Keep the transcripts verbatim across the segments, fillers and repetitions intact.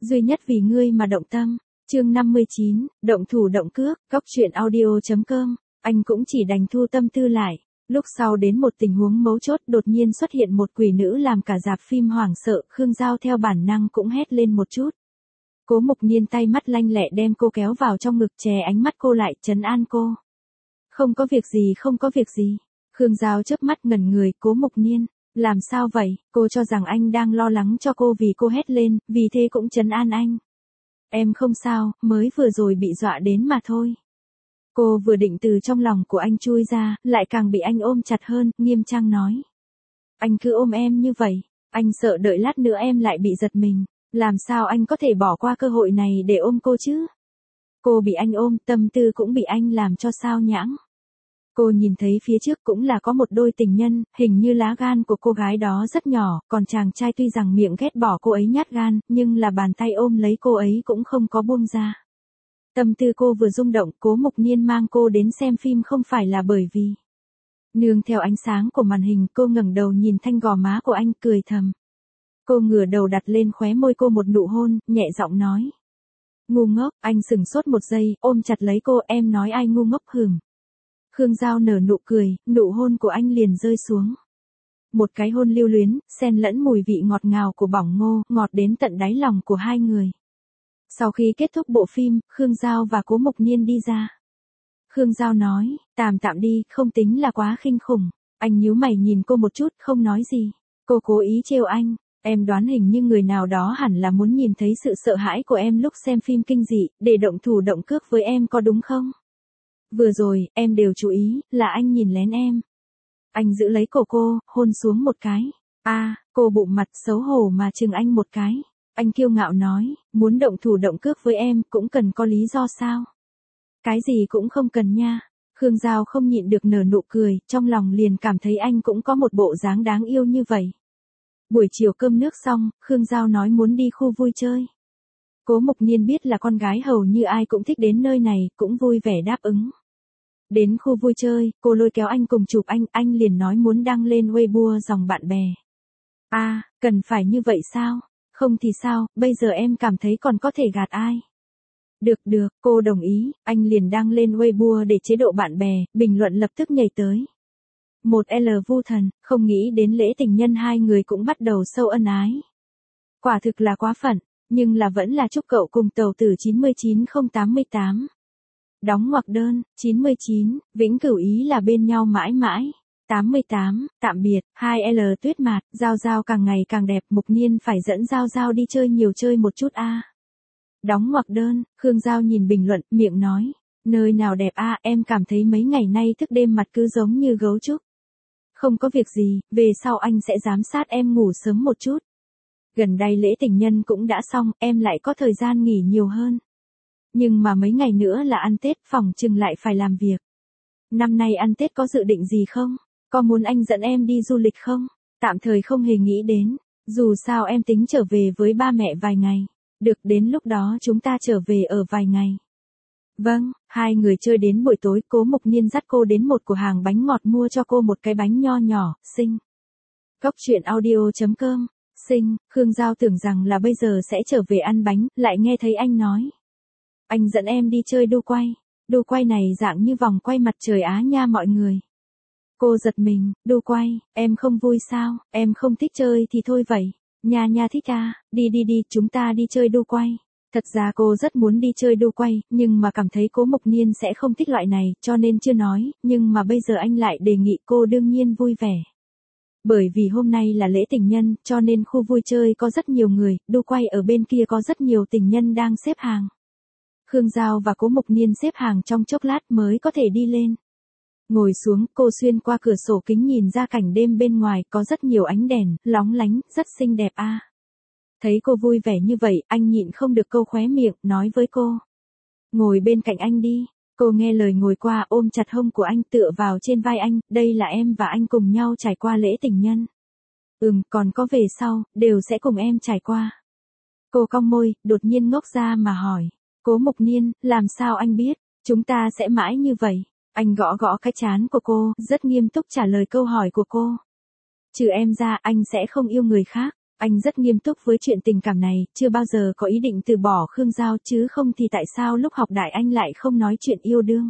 duy nhất vì ngươi mà động tâm. Chương năm mươi chín, động thủ động cước, cóc truyện audio chấm com. Anh cũng chỉ đành thu tâm tư lại. Lúc sau đến một tình huống mấu chốt đột nhiên xuất hiện một quỷ nữ làm cả rạp phim hoảng sợ, Khương Giao theo bản năng cũng hét lên một chút. Cố Mục Niên tay mắt lanh lẹ đem cô kéo vào trong ngực, chè ánh mắt cô lại, trấn an cô. Không có việc gì, không có việc gì. Khương Giao chớp mắt ngẩn người. Cố Mục Niên, làm sao vậy? Cô cho rằng anh đang lo lắng cho cô vì cô hét lên, vì thế cũng trấn an anh. Em không sao, mới vừa rồi bị dọa đến mà thôi. Cô vừa định từ trong lòng của anh chui ra, lại càng bị anh ôm chặt hơn, nghiêm trang nói. Anh cứ ôm em như vậy, anh sợ đợi lát nữa em lại bị giật mình. Làm sao anh có thể bỏ qua cơ hội này để ôm cô chứ? Cô bị anh ôm, tâm tư cũng bị anh làm cho sao nhãng. Cô nhìn thấy phía trước cũng là có một đôi tình nhân, hình như lá gan của cô gái đó rất nhỏ, còn chàng trai tuy rằng miệng ghét bỏ cô ấy nhát gan, nhưng là bàn tay ôm lấy cô ấy cũng không có buông ra. Tâm tư cô vừa rung động, Cố Mục Niên mang cô đến xem phim không phải là bởi vì. Nương theo ánh sáng của màn hình, cô ngẩng đầu nhìn thanh gò má của anh, cười thầm. Cô ngửa đầu đặt lên khóe môi cô một nụ hôn, nhẹ giọng nói. Ngu ngốc. Anh sừng sốt một giây, ôm chặt lấy cô. Em nói ai ngu ngốc hừm. Khương Giao nở nụ cười, nụ hôn của anh liền rơi xuống. Một cái hôn lưu luyến, xen lẫn mùi vị ngọt ngào của bỏng ngô, ngọt đến tận đáy lòng của hai người. Sau khi kết thúc bộ phim, Khương Giao và Cố Mục Niên đi ra. Khương Giao nói, tạm tạm đi, không tính là quá khinh khủng. Anh nhíu mày nhìn cô một chút, không nói gì. Cô cố ý trêu anh. Em đoán hình như người nào đó hẳn là muốn nhìn thấy sự sợ hãi của em lúc xem phim kinh dị, để động thủ động cước với em có đúng không? Vừa rồi, em đều chú ý, là anh nhìn lén em. Anh giữ lấy cổ cô, hôn xuống một cái. A, à, cô bụng mặt xấu hổ mà chừng anh một cái. Anh kiêu ngạo nói, muốn động thủ động cước với em cũng cần có lý do sao? Cái gì cũng không cần nha. Khương Giao không nhịn được nở nụ cười, trong lòng liền cảm thấy anh cũng có một bộ dáng đáng yêu như vậy. Buổi chiều cơm nước xong, Khương Giao nói muốn đi khu vui chơi. Cố Mục Niên biết là con gái hầu như ai cũng thích đến nơi này, cũng vui vẻ đáp ứng. Đến khu vui chơi, cô lôi kéo anh cùng chụp anh, anh liền nói muốn đăng lên Weibo dòng bạn bè. A, à, cần phải như vậy sao? Không thì sao, bây giờ em cảm thấy còn có thể gạt ai? Được được, cô đồng ý, anh liền đăng lên Weibo để chế độ bạn bè, bình luận lập tức nhảy tới. Một L Vu Thần, không nghĩ đến lễ tình nhân hai người cũng bắt đầu sâu ân ái. Quả thực là quá phận, nhưng là vẫn là chúc cậu cùng tàu tử chín chín không tám tám. Đóng ngoặc đơn, chín mươi chín, vĩnh cửu ý là bên nhau mãi mãi. tám mươi tám, tạm biệt, hai L Tuyết Mạt, Giao Giao càng ngày càng đẹp, Mục Niên phải dẫn Giao Giao đi chơi nhiều chơi một chút a. À. Đóng ngoặc đơn, Khương Giao nhìn bình luận, miệng nói, nơi nào đẹp a, à, em cảm thấy mấy ngày nay thức đêm mặt cứ giống như gấu trúc. Không có việc gì, về sau anh sẽ giám sát em ngủ sớm một chút. Gần đây lễ tình nhân cũng đã xong, em lại có thời gian nghỉ nhiều hơn. Nhưng mà mấy ngày nữa là ăn Tết, phòng chừng lại phải làm việc. Năm nay ăn Tết có dự định gì không? Có muốn anh dẫn em đi du lịch không? Tạm thời không hề nghĩ đến. Dù sao em tính trở về với ba mẹ vài ngày. Được, đến lúc đó chúng ta trở về ở vài ngày. Vâng, hai người chơi đến buổi tối, Cố Mục Niên dắt cô đến một cửa hàng bánh ngọt mua cho cô một cái bánh nho nhỏ, xinh. Cóc truyện audio chấm com, xinh, Khương Giao tưởng rằng là bây giờ sẽ trở về ăn bánh, lại nghe thấy anh nói. Anh dẫn em đi chơi đu quay. Đu quay này dạng như vòng quay mặt trời Á nha mọi người. Cô giật mình, đu quay, em không vui sao, em không thích chơi thì thôi vậy. Nha nha thích à, đi đi đi, chúng ta đi chơi đu quay. Thật ra cô rất muốn đi chơi đu quay, nhưng mà cảm thấy Cố Mục Niên sẽ không thích loại này, cho nên chưa nói, nhưng mà bây giờ anh lại đề nghị cô đương nhiên vui vẻ. Bởi vì hôm nay là lễ tình nhân, cho nên khu vui chơi có rất nhiều người, đu quay ở bên kia có rất nhiều tình nhân đang xếp hàng. Khương Giao và Cố Mục Niên xếp hàng trong chốc lát mới có thể đi lên. Ngồi xuống, cô xuyên qua cửa sổ kính nhìn ra cảnh đêm bên ngoài, có rất nhiều ánh đèn, lóng lánh, rất xinh đẹp a. À. Thấy cô vui vẻ như vậy, anh nhịn không được câu khóe miệng, nói với cô. Ngồi bên cạnh anh đi. Cô nghe lời ngồi qua, ôm chặt hông của anh, tựa vào trên vai anh, đây là em và anh cùng nhau trải qua lễ tình nhân. Ừm, còn có về sau, đều sẽ cùng em trải qua. Cô cong môi, đột nhiên ngốc ra mà hỏi. Cố Mục Niên, làm sao anh biết, chúng ta sẽ mãi như vậy? Anh gõ gõ cái trán của cô, rất nghiêm túc trả lời câu hỏi của cô. Trừ em ra, anh sẽ không yêu người khác. Anh rất nghiêm túc với chuyện tình cảm này, chưa bao giờ có ý định từ bỏ Khương Giao, chứ không thì tại sao lúc học đại anh lại không nói chuyện yêu đương.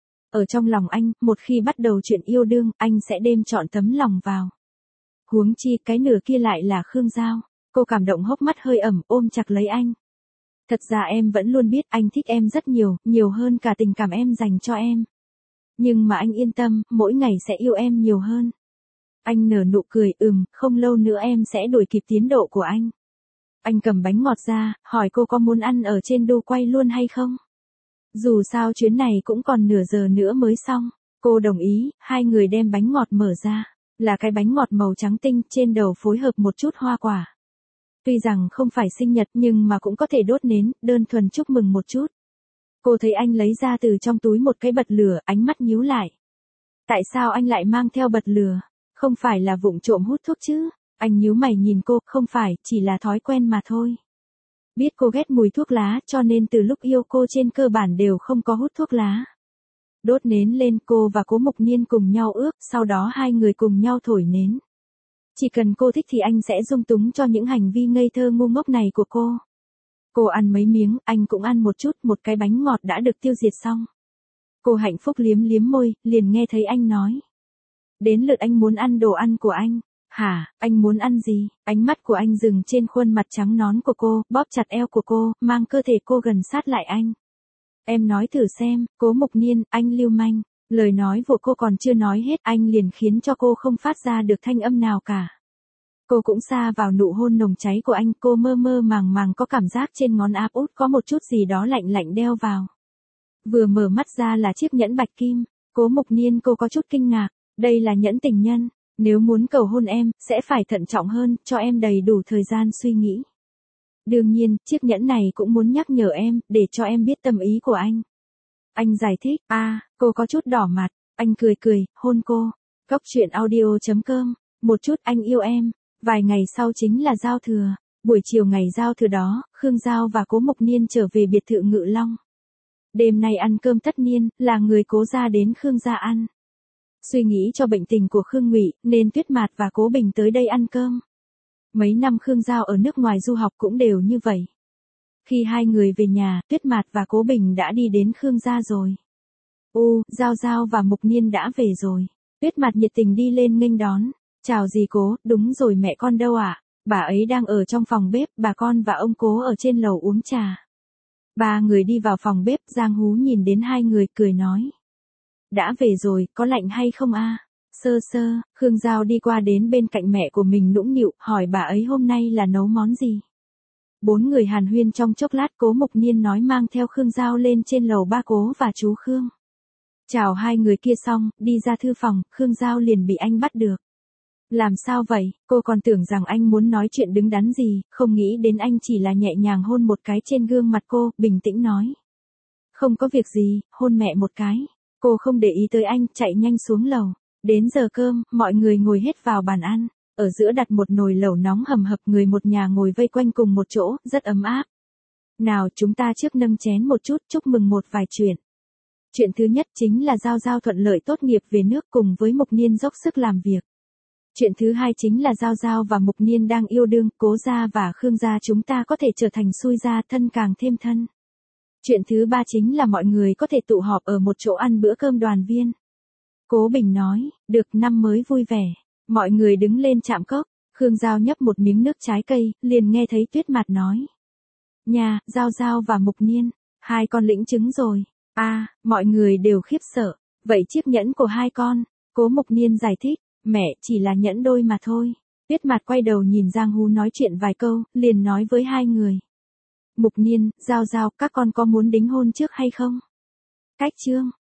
Ở trong lòng anh, một khi bắt đầu chuyện yêu đương, anh sẽ đêm trọn tấm lòng vào. Huống chi cái nửa kia lại là Khương Giao. Cô cảm động hốc mắt hơi ẩm, ôm chặt lấy anh. Thật ra em vẫn luôn biết anh thích em rất nhiều, nhiều hơn cả tình cảm em dành cho em. Nhưng mà anh yên tâm, mỗi ngày sẽ yêu em nhiều hơn. Anh nở nụ cười, ừm, không lâu nữa em sẽ đuổi kịp tiến độ của anh. Anh cầm bánh ngọt ra, hỏi cô có muốn ăn ở trên đu quay luôn hay không? Dù sao chuyến này cũng còn nửa giờ nữa mới xong. Cô đồng ý, hai người đem bánh ngọt mở ra. Là cái bánh ngọt màu trắng tinh, trên đầu phối hợp một chút hoa quả. Tuy rằng không phải sinh nhật nhưng mà cũng có thể đốt nến, đơn thuần chúc mừng một chút. Cô thấy anh lấy ra từ trong túi một cái bật lửa, ánh mắt nhíu lại. Tại sao anh lại mang theo bật lửa? Không phải là vụng trộm hút thuốc chứ? Anh nhíu mày nhìn cô, không phải, chỉ là thói quen mà thôi. Biết cô ghét mùi thuốc lá cho nên từ lúc yêu cô trên cơ bản đều không có hút thuốc lá. Đốt nến lên, cô và Cố Mục Niên cùng nhau ước, sau đó hai người cùng nhau thổi nến. Chỉ cần cô thích thì anh sẽ dung túng cho những hành vi ngây thơ ngu ngốc này của cô. Cô ăn mấy miếng, anh cũng ăn một chút, một cái bánh ngọt đã được tiêu diệt xong. Cô hạnh phúc liếm liếm môi, liền nghe thấy anh nói. Đến lượt anh muốn ăn đồ ăn của anh. Hả, anh muốn ăn gì? Ánh mắt của anh dừng trên khuôn mặt trắng nón của cô, bóp chặt eo của cô, mang cơ thể cô gần sát lại anh. Em nói thử xem, Cố Mục Niên, anh lưu manh. Lời nói của cô còn chưa nói hết, anh liền khiến cho cô không phát ra được thanh âm nào cả. Cô cũng sa vào nụ hôn nồng cháy của anh, cô mơ mơ màng màng có cảm giác trên ngón áp út có một chút gì đó lạnh lạnh đeo vào. Vừa mở mắt ra là chiếc nhẫn bạch kim. Cố Mục Niên, cô có chút kinh ngạc, đây là nhẫn tình nhân. Nếu muốn cầu hôn em, sẽ phải thận trọng hơn, cho em đầy đủ thời gian suy nghĩ. Đương nhiên, chiếc nhẫn này cũng muốn nhắc nhở em, để cho em biết tâm ý của anh. Anh giải thích, a à, cô có chút đỏ mặt, anh cười cười, hôn cô. Cốc truyện audio chấm com, một chút anh yêu em. Vài ngày sau chính là giao thừa. Buổi chiều ngày giao thừa đó, Khương Giao và Cố Mục Niên trở về biệt thự Ngự Long. Đêm nay ăn cơm tất niên, là người Cố gia đến Khương gia ăn. Suy nghĩ cho bệnh tình của Khương Ngụy, nên Tuyết Mạt và Cố Bình tới đây ăn cơm. Mấy năm Khương Giao ở nước ngoài du học cũng đều như vậy. Khi hai người về nhà, Tuyết Mạt và Cố Bình đã đi đến Khương gia rồi. U, Giao Giao và Mục Niên đã về rồi. Tuyết Mạt nhiệt tình đi lên nghênh đón. Chào dì Cố, đúng rồi, mẹ con đâu ạ? À? Bà ấy đang ở trong phòng bếp, bà con và ông Cố ở trên lầu uống trà. Ba người đi vào phòng bếp, Giang Hú nhìn đến hai người cười nói. Đã về rồi, có lạnh hay không a? À? Sơ sơ, Khương Giao đi qua đến bên cạnh mẹ của mình nũng nịu, hỏi bà ấy hôm nay là nấu món gì. Bốn người hàn huyên trong chốc lát, Cố Mục Niên nói mang theo Khương Giao lên trên lầu ba Cố và chú Khương. Chào hai người kia xong, đi ra thư phòng, Khương Giao liền bị anh bắt được. Làm sao vậy, cô còn tưởng rằng anh muốn nói chuyện đứng đắn gì, không nghĩ đến anh chỉ là nhẹ nhàng hôn một cái trên gương mặt cô, bình tĩnh nói. Không có việc gì, hôn mẹ một cái. Cô không để ý tới anh, chạy nhanh xuống lầu. Đến giờ cơm, mọi người ngồi hết vào bàn ăn. Ở giữa đặt một nồi lẩu nóng hầm hập, người một nhà ngồi vây quanh cùng một chỗ, rất ấm áp. Nào chúng ta trước nâng chén một chút, chúc mừng một vài chuyện. Chuyện thứ nhất chính là Giao Giao thuận lợi tốt nghiệp về nước cùng với Mục Niên dốc sức làm việc. Chuyện thứ hai chính là Giao Giao và Mục Niên đang yêu đương, Cố gia và Khương gia chúng ta có thể trở thành xui gia, thân càng thêm thân. Chuyện thứ ba chính là mọi người có thể tụ họp ở một chỗ ăn bữa cơm đoàn viên. Cố Bình nói, được, năm mới vui vẻ. Mọi người đứng lên chạm cốc, Khương Giao nhấp một miếng nước trái cây, liền nghe thấy Tuyết Mạt nói. Nhà, Giao Giao và Mục Niên, hai con lĩnh chứng rồi. A, à, mọi người đều khiếp sợ. Vậy chiếc nhẫn của hai con, Cố Mục Niên giải thích, mẹ, chỉ là nhẫn đôi mà thôi. Tuyết Mạt quay đầu nhìn Giang Hú nói chuyện vài câu, liền nói với hai người. Mục Niên, Giao Giao, các con có muốn đính hôn trước hay không? Cách chương.